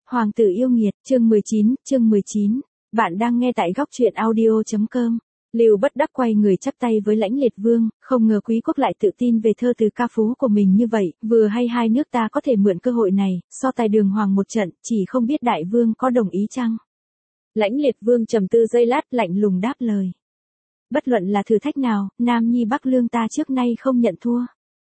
Hoàng tử yêu nghiệt, chương 19. Bạn đang nghe tại góc truyện audio.com. Lưu Bất Đắc quay người chắp tay với Lãnh Liệt Vương, không ngờ Quý quốc lại tự tin về thơ từ ca phú của mình như vậy, vừa hay hai nước ta có thể mượn cơ hội này, so tài đường hoàng một trận, chỉ không biết đại vương có đồng ý chăng? Lãnh Liệt Vương trầm tư giây lát, lạnh lùng đáp lời. Bất luận là thử thách nào, Nam Nhi Bắc Lương ta trước nay không nhận thua.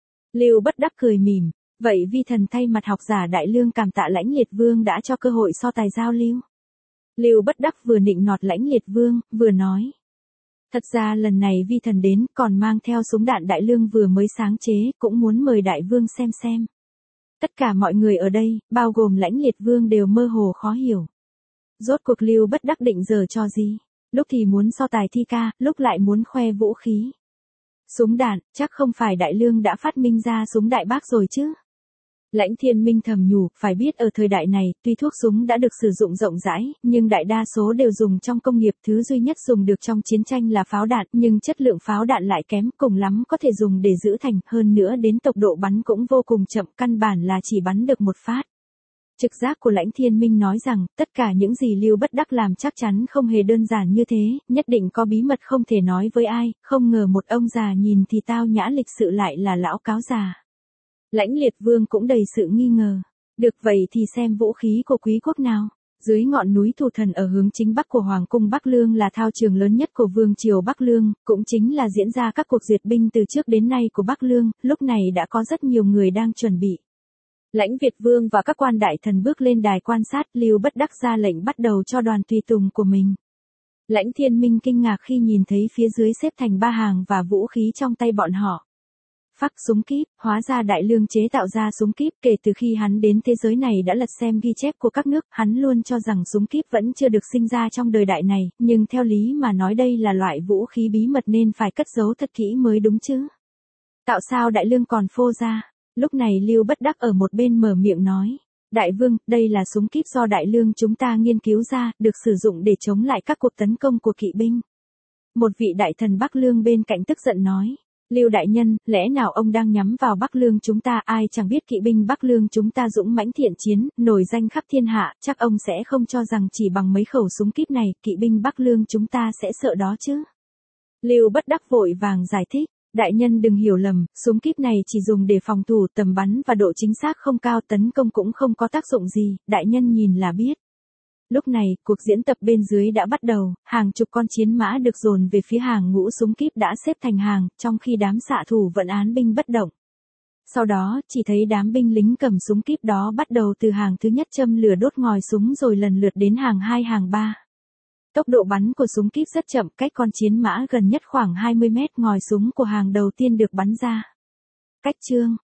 Lưu Bất Đắc cười mỉm. Vậy vi thần thay mặt học giả Đại Lương cảm tạ Lãnh Liệt Vương đã cho cơ hội so tài giao lưu. Lưu Bất Đắc vừa nịnh nọt Lãnh Liệt Vương, vừa nói. Thật ra lần này vi thần đến còn mang theo súng đạn Đại Lương vừa mới sáng chế, cũng muốn mời Đại Vương xem. Tất cả mọi người ở đây, bao gồm Lãnh Liệt Vương đều mơ hồ khó hiểu. Rốt cuộc Lưu Bất Đắc định giở cho gì? Lúc thì muốn so tài thi ca, lúc lại muốn khoe vũ khí. Súng đạn, chắc không phải Đại Lương đã phát minh ra súng Đại Bác rồi chứ? Lãnh Thiên Minh thầm nhủ, phải biết ở thời đại này, tuy thuốc súng đã được sử dụng rộng rãi, nhưng đại đa số đều dùng trong công nghiệp, thứ duy nhất dùng được trong chiến tranh là pháo đạn, nhưng chất lượng pháo đạn lại kém, cùng lắm có thể dùng để giữ thành, hơn nữa đến tốc độ bắn cũng vô cùng chậm, căn bản là chỉ bắn được một phát. Trực giác của Lãnh Thiên Minh nói rằng, tất cả những gì Lưu Bất Đắc làm chắc chắn không hề đơn giản như thế, nhất định có bí mật không thể nói với ai, không ngờ một ông già nhìn thì tao nhã lịch sự lại là lão cáo già. Lãnh Liệt Vương cũng đầy sự nghi ngờ. Được vậy thì xem vũ khí của Quý quốc nào. Dưới ngọn núi Thủ Thần ở hướng chính bắc của Hoàng cung Bắc Lương là thao trường lớn nhất của Vương triều Bắc Lương, cũng chính là diễn ra các cuộc duyệt binh từ trước đến nay của Bắc Lương, lúc này đã có rất nhiều người đang chuẩn bị. Lãnh Việt Vương và các quan đại thần bước lên đài quan sát, Lưu Bất Đắc ra lệnh bắt đầu cho đoàn tùy tùng của mình. Lãnh Thiên Minh kinh ngạc khi nhìn thấy phía dưới xếp thành ba hàng và vũ khí trong tay bọn họ. Phắc súng kíp, hóa ra Đại Lương chế tạo ra súng kíp, kể từ khi hắn đến thế giới này đã lật xem ghi chép của các nước, hắn luôn cho rằng súng kíp vẫn chưa được sinh ra trong đời đại này, nhưng theo lý mà nói đây là loại vũ khí bí mật nên phải cất giấu thật kỹ mới đúng chứ. Tạo sao Đại Lương còn phô ra? Lúc này Lưu Bất Đắc ở một bên mở miệng nói. Đại vương, đây là súng kíp do Đại Lương chúng ta nghiên cứu ra, được sử dụng để chống lại các cuộc tấn công của kỵ binh. Một vị đại thần Bắc Lương bên cạnh tức giận nói. Lưu đại nhân, lẽ nào ông đang nhắm vào Bắc Lương chúng ta? Ai chẳng biết kỵ binh Bắc Lương chúng ta dũng mãnh thiện chiến, nổi danh khắp thiên hạ, chắc ông sẽ không cho rằng chỉ bằng mấy khẩu súng kíp này, kỵ binh Bắc Lương chúng ta sẽ sợ đó chứ. Lưu Bất Đắc vội vàng giải thích, đại nhân đừng hiểu lầm, súng kíp này chỉ dùng để phòng thủ, tầm bắn và độ chính xác không cao, tấn công cũng không có tác dụng gì, đại nhân nhìn là biết. Lúc này, cuộc diễn tập bên dưới đã bắt đầu, hàng chục con chiến mã được dồn về phía hàng ngũ súng kíp đã xếp thành hàng, trong khi đám xạ thủ vận án binh bất động. Sau đó, chỉ thấy đám binh lính cầm súng kíp đó bắt đầu từ hàng thứ nhất châm lửa đốt ngòi súng rồi lần lượt đến hàng 2 hàng 3. Tốc độ bắn của súng kíp rất chậm, cách con chiến mã gần nhất khoảng 20 mét, ngòi súng của hàng đầu tiên được bắn ra. Cách chương